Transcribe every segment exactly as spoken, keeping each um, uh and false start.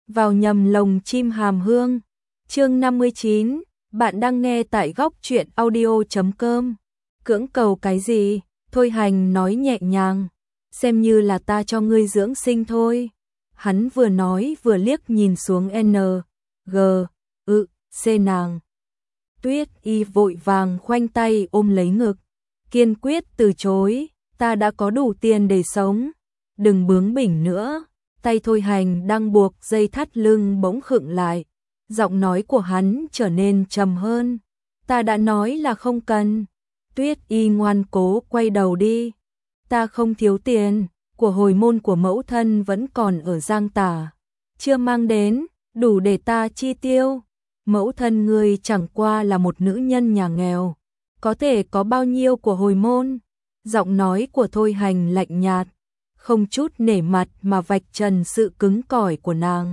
vào nhầm lồng chim hàm hương. Chương năm mươi chín, bạn đang nghe tại góc truyện audio chấm com. Cưỡng cầu cái gì? Thôi Hành nói nhẹ nhàng, xem như là ta cho ngươi dưỡng sinh thôi. Hắn vừa nói vừa liếc nhìn xuống N, G, ự, C nàng. Tuyết Y vội vàng khoanh tay ôm lấy ngực, kiên quyết từ chối, ta đã có đủ tiền để sống, đừng bướng bỉnh nữa. Tay Thôi Hành đang buộc dây thắt lưng bỗng khựng lại, giọng nói của hắn trở nên trầm hơn, ta đã nói là không cần. Tuyết Y ngoan cố quay đầu đi, ta không thiếu tiền, của hồi môn của mẫu thân vẫn còn ở Giang Tả, chưa mang đến, đủ để ta chi tiêu. Mẫu thân ngươi chẳng qua là một nữ nhân nhà nghèo, có thể có bao nhiêu của hồi môn? Giọng nói của Thôi Hành lạnh nhạt, không chút nể mặt mà vạch trần sự cứng cỏi của nàng.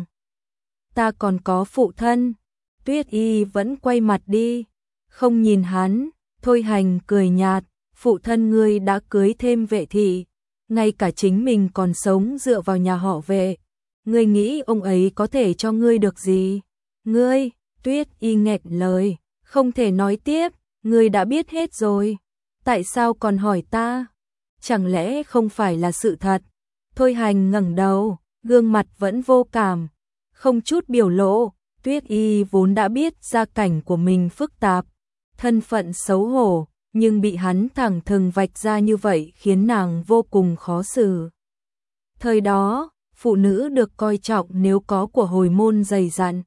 Ta còn có phụ thân. Tuyết Y vẫn quay mặt đi, không nhìn hắn. Thôi Hành cười nhạt, phụ thân ngươi đã cưới thêm vệ thị, ngay cả chính mình còn sống dựa vào nhà họ Vệ. Ngươi nghĩ ông ấy có thể cho ngươi được gì? Ngươi, Tuyết Y nghẹn lời, không thể nói tiếp, ngươi đã biết hết rồi. Tại sao còn hỏi ta? Chẳng lẽ không phải là sự thật? Thôi Hành ngẩng đầu, gương mặt vẫn vô cảm, không chút biểu lộ. Tuyết Y vốn đã biết gia cảnh của mình phức tạp, thân phận xấu hổ, nhưng bị hắn thẳng thừng vạch ra như vậy khiến nàng vô cùng khó xử. Thời đó, phụ nữ được coi trọng nếu có của hồi môn dày dặn.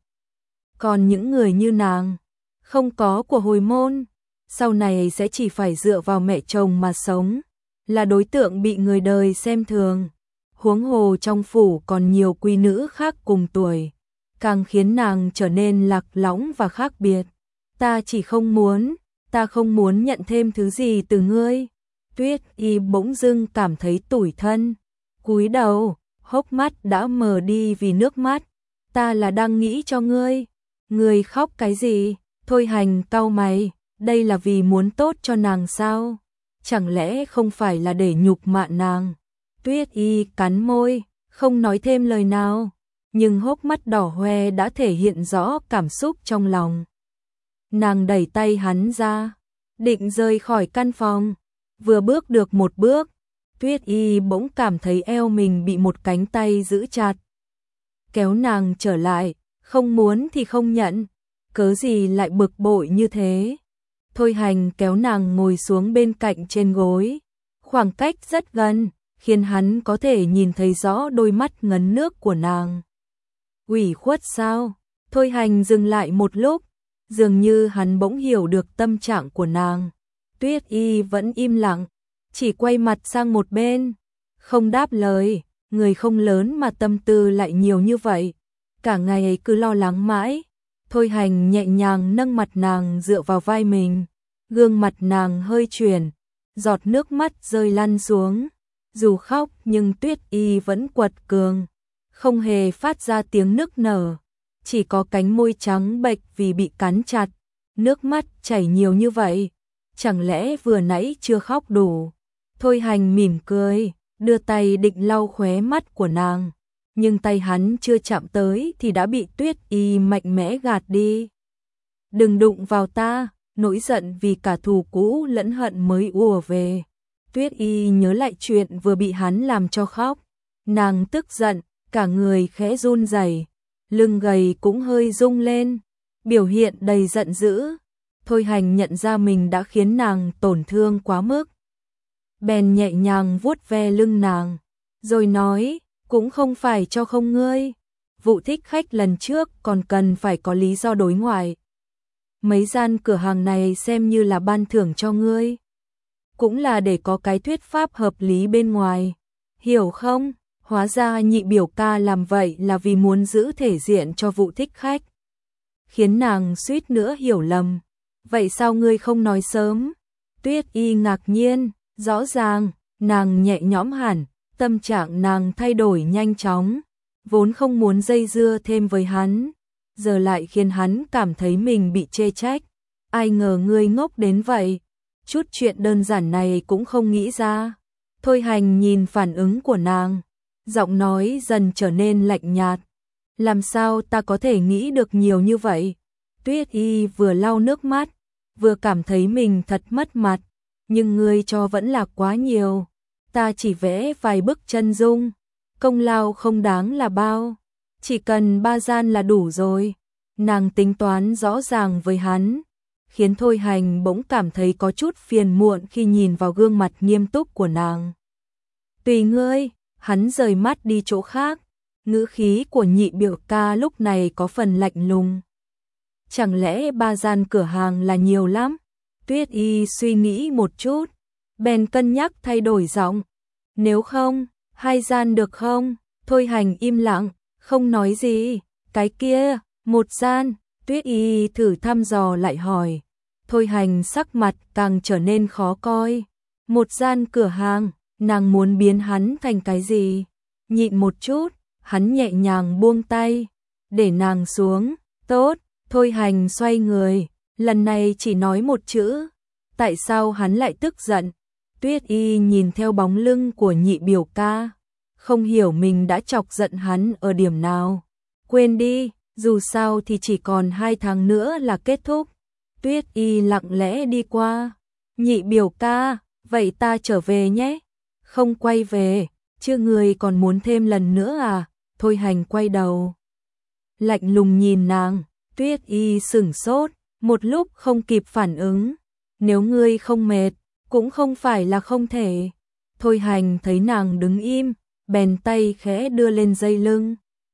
Còn những người như nàng, không có của hồi môn, sau này sẽ chỉ phải dựa vào mẹ chồng mà sống, là đối tượng bị người đời xem thường. Huống hồ trong phủ còn nhiều quý nữ khác cùng tuổi, càng khiến nàng trở nên lạc lõng và khác biệt. Ta chỉ không muốn, ta không muốn nhận thêm thứ gì từ ngươi. Tuyết Y bỗng dưng cảm thấy tủi thân, cúi đầu, hốc mắt đã mờ đi vì nước mắt. Ta là đang nghĩ cho ngươi. Ngươi khóc cái gì? Thôi Hành cau mày, đây là vì muốn tốt cho nàng sao? Chẳng lẽ không phải là để nhục mạ nàng? Tuyết Y cắn môi, không nói thêm lời nào, nhưng hốc mắt đỏ hoe đã thể hiện rõ cảm xúc trong lòng. Nàng đẩy tay hắn ra, định rời khỏi căn phòng, vừa bước được một bước, Tuyết Y bỗng cảm thấy eo mình bị một cánh tay giữ chặt. Kéo nàng trở lại, không muốn thì không nhận, cớ gì lại bực bội như thế? Thôi Hành kéo nàng ngồi xuống bên cạnh trên gối, khoảng cách rất gần, khiến hắn có thể nhìn thấy rõ đôi mắt ngấn nước của nàng. Ủy khuất sao? Thôi Hành dừng lại một lúc, dường như hắn bỗng hiểu được tâm trạng của nàng. Tuyết Y vẫn im lặng, chỉ quay mặt sang một bên, không đáp lời. Người không lớn mà tâm tư lại nhiều như vậy, cả ngày ấy cứ lo lắng mãi. Thôi Hành nhẹ nhàng nâng mặt nàng dựa vào vai mình, gương mặt nàng hơi chuyển, giọt nước mắt rơi lăn xuống. Dù khóc nhưng Tuyết Y vẫn quật cường, không hề phát ra tiếng nức nở, chỉ có cánh môi trắng bệch vì bị cắn chặt, nước mắt chảy nhiều như vậy, chẳng lẽ vừa nãy chưa khóc đủ? Thôi Hành mỉm cười, đưa tay định lau khóe mắt của nàng, nhưng tay hắn chưa chạm tới thì đã bị Tuyết Y mạnh mẽ gạt đi. Đừng đụng vào ta, nỗi giận vì cả thù cũ lẫn hận mới ùa về. Tuyết Y nhớ lại chuyện vừa bị hắn làm cho khóc, nàng tức giận, cả người khẽ run rẩy, lưng gầy cũng hơi rung lên, biểu hiện đầy giận dữ. Thôi Hành nhận ra mình đã khiến nàng tổn thương quá mức, bèn nhẹ nhàng vuốt ve lưng nàng, rồi nói, cũng không phải cho không ngươi, vụ thích khách lần trước còn cần phải có lý do đối ngoại. Mấy gian cửa hàng này xem như là ban thưởng cho ngươi, cũng là để có cái thuyết pháp hợp lý bên ngoài, hiểu không? Hóa ra nhị biểu ca làm vậy là vì muốn giữ thể diện cho vụ thích khách, khiến nàng suýt nữa hiểu lầm. Vậy sao ngươi không nói sớm? Tuyết Y ngạc nhiên, rõ ràng, nàng nhẹ nhõm hẳn, tâm trạng nàng thay đổi nhanh chóng, vốn không muốn dây dưa thêm với hắn, giờ lại khiến hắn cảm thấy mình bị chê trách. Ai ngờ ngươi ngốc đến vậy, chút chuyện đơn giản này cũng không nghĩ ra. Thôi Hành nhìn phản ứng của nàng, giọng nói dần trở nên lạnh nhạt, Làm sao ta có thể nghĩ được nhiều như vậy? Tuyết Y vừa lau nước mắt, vừa cảm thấy mình thật mất mặt, nhưng ngươi cho vẫn là quá nhiều. Ta chỉ vẽ vài bức chân dung, công lao không đáng là bao, chỉ cần ba gian là đủ rồi. Nàng tính toán rõ ràng với hắn, khiến Thôi Hành bỗng cảm thấy có chút phiền muộn khi nhìn vào gương mặt nghiêm túc của nàng. Tùy ngươi, hắn rời mắt đi chỗ khác, ngữ khí của Nhị biểu ca lúc này có phần lạnh lùng. Chẳng lẽ ba gian cửa hàng là nhiều lắm? Tuyết Y suy nghĩ một chút, bèn cân nhắc thay đổi giọng. Nếu không, hai gian được không? Thôi Hành im lặng, không nói gì. Cái kia, một gian. Tuyết Y thử thăm dò lại hỏi. Thôi Hành sắc mặt càng trở nên khó coi. Một gian cửa hàng, nàng muốn biến hắn thành cái gì? Nhịn một chút, hắn nhẹ nhàng buông tay, để nàng xuống. Tốt. Thôi Hành xoay người, lần này chỉ nói một chữ. Tại sao hắn lại tức giận? Tuyết Y nhìn theo bóng lưng của Nhị biểu ca, không hiểu mình đã chọc giận hắn ở điểm nào. Quên đi, dù sao thì chỉ còn hai tháng nữa là kết thúc. Tuyết Y lặng lẽ đi qua. Nhị biểu ca, vậy ta trở về nhé. Không quay về, chứ người còn muốn thêm lần nữa à? Thôi Hành quay đầu, lạnh lùng nhìn nàng. Tuyết Y sửng sốt, một lúc không kịp phản ứng. Nếu ngươi không mệt, cũng không phải là không thể. Thôi Hành thấy nàng đứng im, bèn tay khẽ đưa lên dây lưng.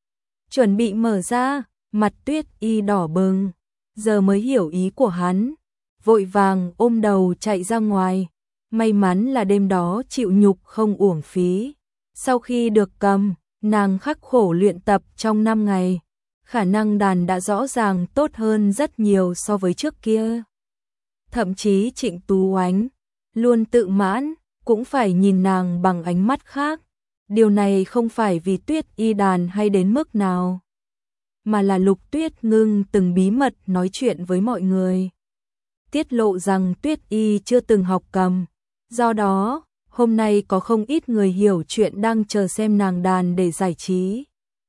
Chuẩn bị mở ra, mặt Tuyết Y đỏ bừng, giờ mới hiểu ý của hắn. Vội vàng ôm đầu chạy ra ngoài. May mắn là đêm đó chịu nhục không uổng phí. Sau khi được cầm, nàng khắc khổ luyện tập trong năm ngày. Khả năng đàn đã rõ ràng tốt hơn rất nhiều so với trước kia. Thậm chí Trịnh Tú Oánh luôn tự mãn, cũng phải nhìn nàng bằng ánh mắt khác. Điều này không phải vì Tuyết Y đàn hay đến mức nào, mà là Lục Tuyết Ngưng từng bí mật nói chuyện với mọi người, tiết lộ rằng Tuyết Y chưa từng học cầm. Do đó, hôm nay có không ít người hiểu chuyện đang chờ xem nàng đàn để giải trí.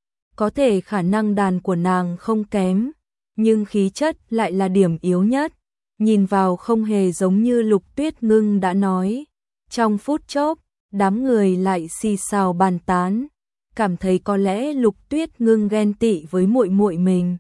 Có thể khả năng đàn của nàng không kém, nhưng khí chất lại là điểm yếu nhất. Nhìn vào không hề giống như Lục Tuyết Ngưng đã nói. Trong phút chốc, đám người lại xì xào bàn tán, cảm thấy có lẽ Lục Tuyết Ngưng ghen tị với muội muội mình.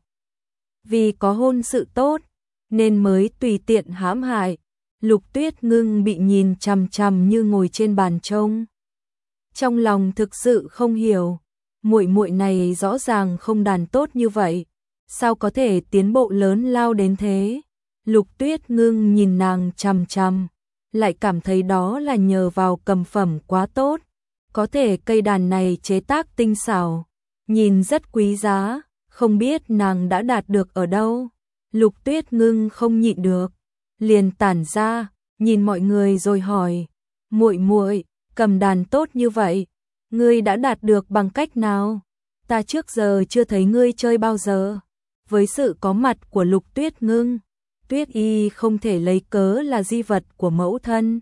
Vì có hôn sự tốt, nên mới tùy tiện hãm hại. Lục Tuyết Ngưng bị nhìn chằm chằm như ngồi trên bàn trông. Trong lòng thực sự không hiểu, muội muội này rõ ràng không đàn tốt như vậy, sao có thể tiến bộ lớn lao đến thế? Lục Tuyết Ngưng nhìn nàng chằm chằm, lại cảm thấy đó là nhờ vào cầm phẩm quá tốt. Có thể cây đàn này chế tác tinh xảo, nhìn rất quý giá, không biết nàng đã đạt được ở đâu. Lục Tuyết Ngưng không nhịn được, liền tản ra, nhìn mọi người rồi hỏi: "Muội muội, cầm đàn tốt như vậy, ngươi đã đạt được bằng cách nào? Ta trước giờ chưa thấy ngươi chơi bao giờ." Với sự có mặt của Lục Tuyết Ngưng, Tuyết Y không thể lấy cớ là di vật của mẫu thân.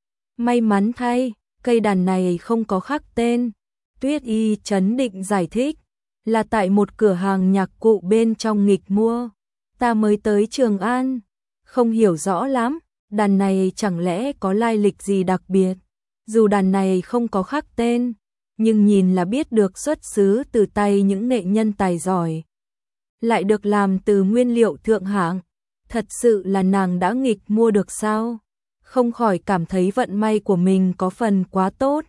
May mắn thay, cây đàn này không có khắc tên. Tuyết Y trấn định giải thích, là tại một cửa hàng nhạc cụ bên trong nghịch mua. Ta mới tới Trường An, không hiểu rõ lắm, đàn này chẳng lẽ có lai lịch gì đặc biệt. Dù đàn này không có khắc tên, nhưng nhìn là biết được xuất xứ từ tay những nghệ nhân tài giỏi. Lại được làm từ nguyên liệu thượng hạng, thật sự là nàng đã nghịch mua được sao? Không khỏi cảm thấy vận may của mình có phần quá tốt.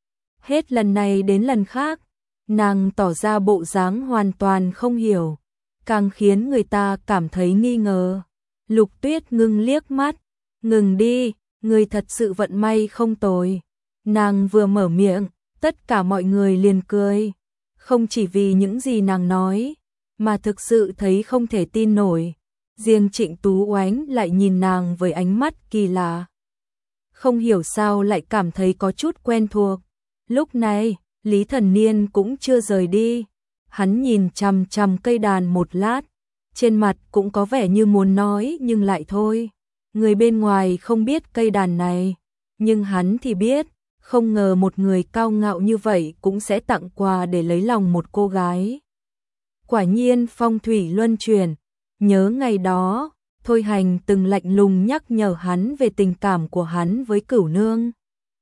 Hết lần này đến lần khác, nàng tỏ ra bộ dáng hoàn toàn không hiểu, càng khiến người ta cảm thấy nghi ngờ. Lục Tuyết Ngưng liếc mắt, ngừng đi, người thật sự vận may không tồi. Nàng vừa mở miệng, tất cả mọi người liền cười, không chỉ vì những gì nàng nói, mà thực sự thấy không thể tin nổi. Riêng Trịnh Tú Oánh lại nhìn nàng với ánh mắt kỳ lạ, không hiểu sao lại cảm thấy có chút quen thuộc. Lúc này, Lý Thần Niên cũng chưa rời đi, hắn nhìn chằm chằm cây đàn một lát, trên mặt cũng có vẻ như muốn nói nhưng lại thôi. Người bên ngoài không biết cây đàn này, nhưng hắn thì biết, không ngờ một người cao ngạo như vậy cũng sẽ tặng quà để lấy lòng một cô gái. Quả nhiên phong thủy luân chuyển, nhớ ngày đó, Thôi Hành từng lạnh lùng nhắc nhở hắn về tình cảm của hắn với Cửu Nương.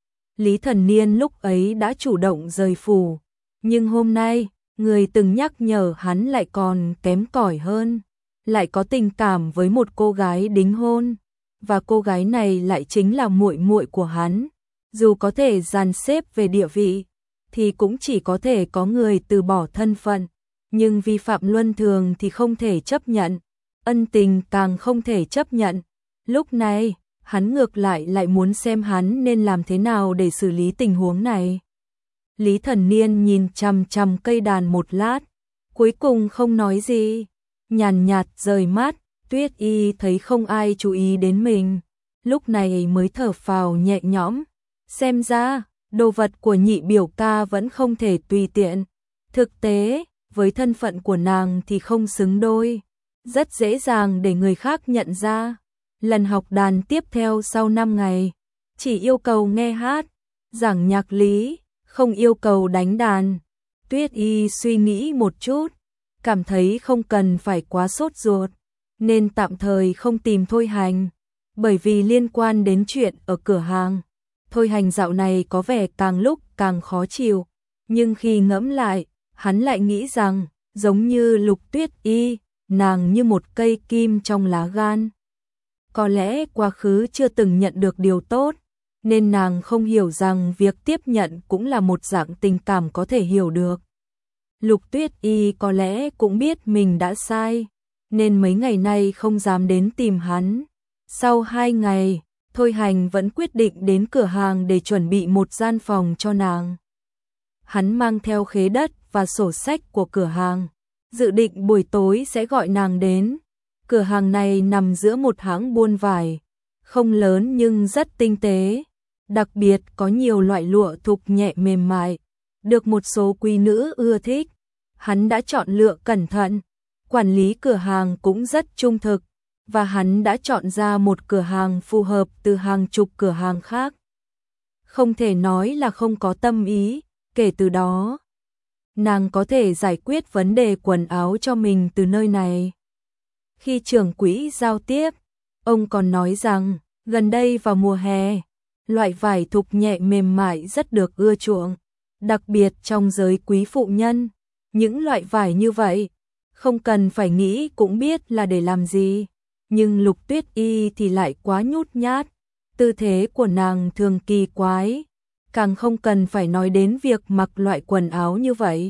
Lý Thần Niên lúc ấy đã chủ động rời phủ, nhưng hôm nay, người từng nhắc nhở hắn lại còn kém cỏi hơn, lại có tình cảm với một cô gái đính hôn, và cô gái này lại chính là muội muội của hắn. Dù có thể dàn xếp về địa vị, thì cũng chỉ có thể có người từ bỏ thân phận, nhưng vi phạm luân thường thì không thể chấp nhận, ân tình càng không thể chấp nhận. Lúc này, hắn ngược lại lại muốn xem hắn nên làm thế nào để xử lý tình huống này. Lý Thần Niên nhìn chằm chằm cây đàn một lát, cuối cùng không nói gì, nhàn nhạt rời mắt. Tuyết Y thấy không ai chú ý đến mình, lúc này mới thở phào nhẹ nhõm. Xem ra, đồ vật của nhị biểu ca vẫn không thể tùy tiện. Thực tế, với thân phận của nàng thì không xứng đôi, rất dễ dàng để người khác nhận ra. Lần học đàn tiếp theo sau năm ngày, chỉ yêu cầu nghe hát, giảng nhạc lý, không yêu cầu đánh đàn. Tuyết Y suy nghĩ một chút, cảm thấy không cần phải quá sốt ruột, nên tạm thời không tìm Thôi Hành, bởi vì liên quan đến chuyện ở cửa hàng. Thôi Hành dạo này có vẻ càng lúc càng khó chịu, nhưng khi ngẫm lại, hắn lại nghĩ rằng, giống như Lục Tuyết Y, nàng như một cây kim trong lá gan. Có lẽ quá khứ chưa từng nhận được điều tốt, nên nàng không hiểu rằng việc tiếp nhận cũng là một dạng tình cảm có thể hiểu được. Lục Tuyết Y có lẽ cũng biết mình đã sai, nên mấy ngày nay không dám đến tìm hắn. Sau hai ngày, Thôi Hành vẫn quyết định đến cửa hàng để chuẩn bị một gian phòng cho nàng. Hắn mang theo khế đất và sổ sách của cửa hàng, dự định buổi tối sẽ gọi nàng đến. Cửa hàng này nằm giữa một hãng buôn vải, không lớn nhưng rất tinh tế, đặc biệt có nhiều loại lụa thục nhẹ mềm mại, được một số quý nữ ưa thích. Hắn đã chọn lựa cẩn thận, quản lý cửa hàng cũng rất trung thực, và hắn đã chọn ra một cửa hàng phù hợp từ hàng chục cửa hàng khác. Không thể nói là không có tâm ý, kể từ đó, nàng có thể giải quyết vấn đề quần áo cho mình từ nơi này. Khi trưởng quỹ giao tiếp, ông còn nói rằng, gần đây vào mùa hè, loại vải thục nhẹ mềm mại rất được ưa chuộng, đặc biệt trong giới quý phụ nhân. Những loại vải như vậy, không cần phải nghĩ cũng biết là để làm gì. Nhưng Lục Tuyết Y thì lại quá nhút nhát, tư thế của nàng thường kỳ quái, càng không cần phải nói đến việc mặc loại quần áo như vậy.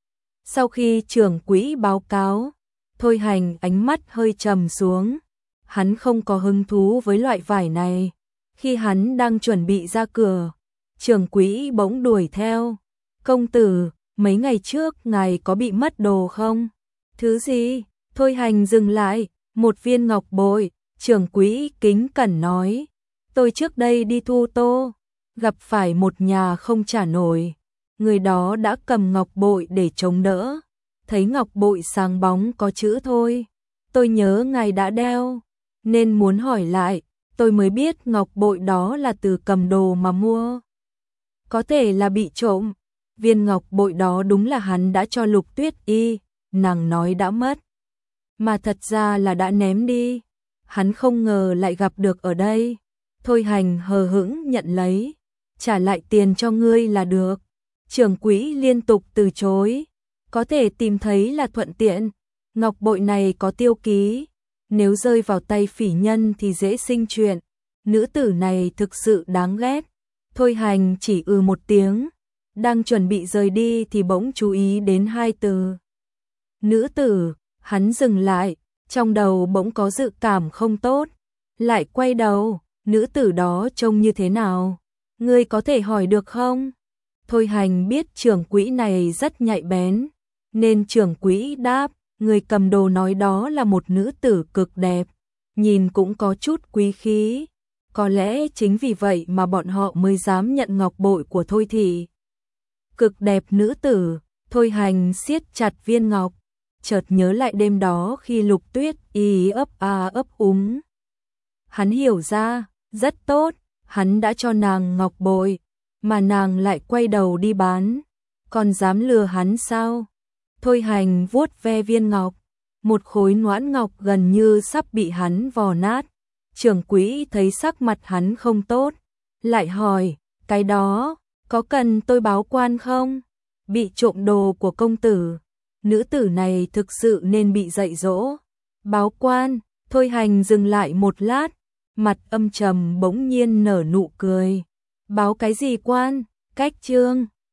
Sau khi trưởng quỹ báo cáo, Thôi Hành ánh mắt hơi trầm xuống, hắn không có hứng thú với loại vải này. Khi hắn đang chuẩn bị ra cửa, trưởng quỹ bỗng đuổi theo. Công tử, mấy ngày trước ngài có bị mất đồ không? Thứ gì? Thôi Hành dừng lại, một viên ngọc bội. Trưởng quỹ kính cẩn nói, tôi trước đây đi thu tô, gặp phải một nhà không trả nổi. Người đó đã cầm ngọc bội để chống đỡ, thấy ngọc bội sáng bóng có chữ Thôi. Tôi nhớ ngài đã đeo, nên muốn hỏi lại, tôi mới biết ngọc bội đó là từ cầm đồ mà mua. Có thể là bị trộm. Viên ngọc bội đó đúng là hắn đã cho Lục Tuyết Y, nàng nói đã mất, mà thật ra là đã ném đi. Hắn không ngờ lại gặp được ở đây. Thôi Hành hờ hững nhận lấy, trả lại tiền cho ngươi là được. Trưởng quỹ liên tục từ chối, có thể tìm thấy là thuận tiện. Ngọc bội này có tiêu ký, nếu rơi vào tay phỉ nhân thì dễ sinh chuyện. Nữ tử này thực sự đáng ghét. Thôi Hành chỉ ừ một tiếng, đang chuẩn bị rời đi thì bỗng chú ý đến hai từ. Nữ tử, hắn dừng lại, trong đầu bỗng có dự cảm không tốt, lại quay đầu, nữ tử đó trông như thế nào? Ngươi có thể hỏi được không? Thôi Hành biết trưởng quỹ này rất nhạy bén, nên trưởng quỹ đáp, người cầm đồ nói đó là một nữ tử cực đẹp, nhìn cũng có chút quý khí. Có lẽ chính vì vậy mà bọn họ mới dám nhận ngọc bội của Thôi thị. Cực đẹp nữ tử, Thôi Hành siết chặt viên ngọc, chợt nhớ lại đêm đó khi Lục Tuyết Y ấp a ấp úng. Hắn hiểu ra, rất tốt, hắn đã cho nàng ngọc bội, mà nàng lại quay đầu đi bán, còn dám lừa hắn sao? Thôi Hành vuốt ve viên ngọc, một khối noãn ngọc gần như sắp bị hắn vò nát. Trưởng quỹ thấy sắc mặt hắn không tốt, lại hỏi, cái đó, có cần tôi báo quan không? Bị trộm đồ của công tử, nữ tử này thực sự nên bị dạy dỗ. Báo quan, Thôi Hành dừng lại một lát, mặt âm trầm bỗng nhiên nở nụ cười. Báo cái gì quan? Cách trương.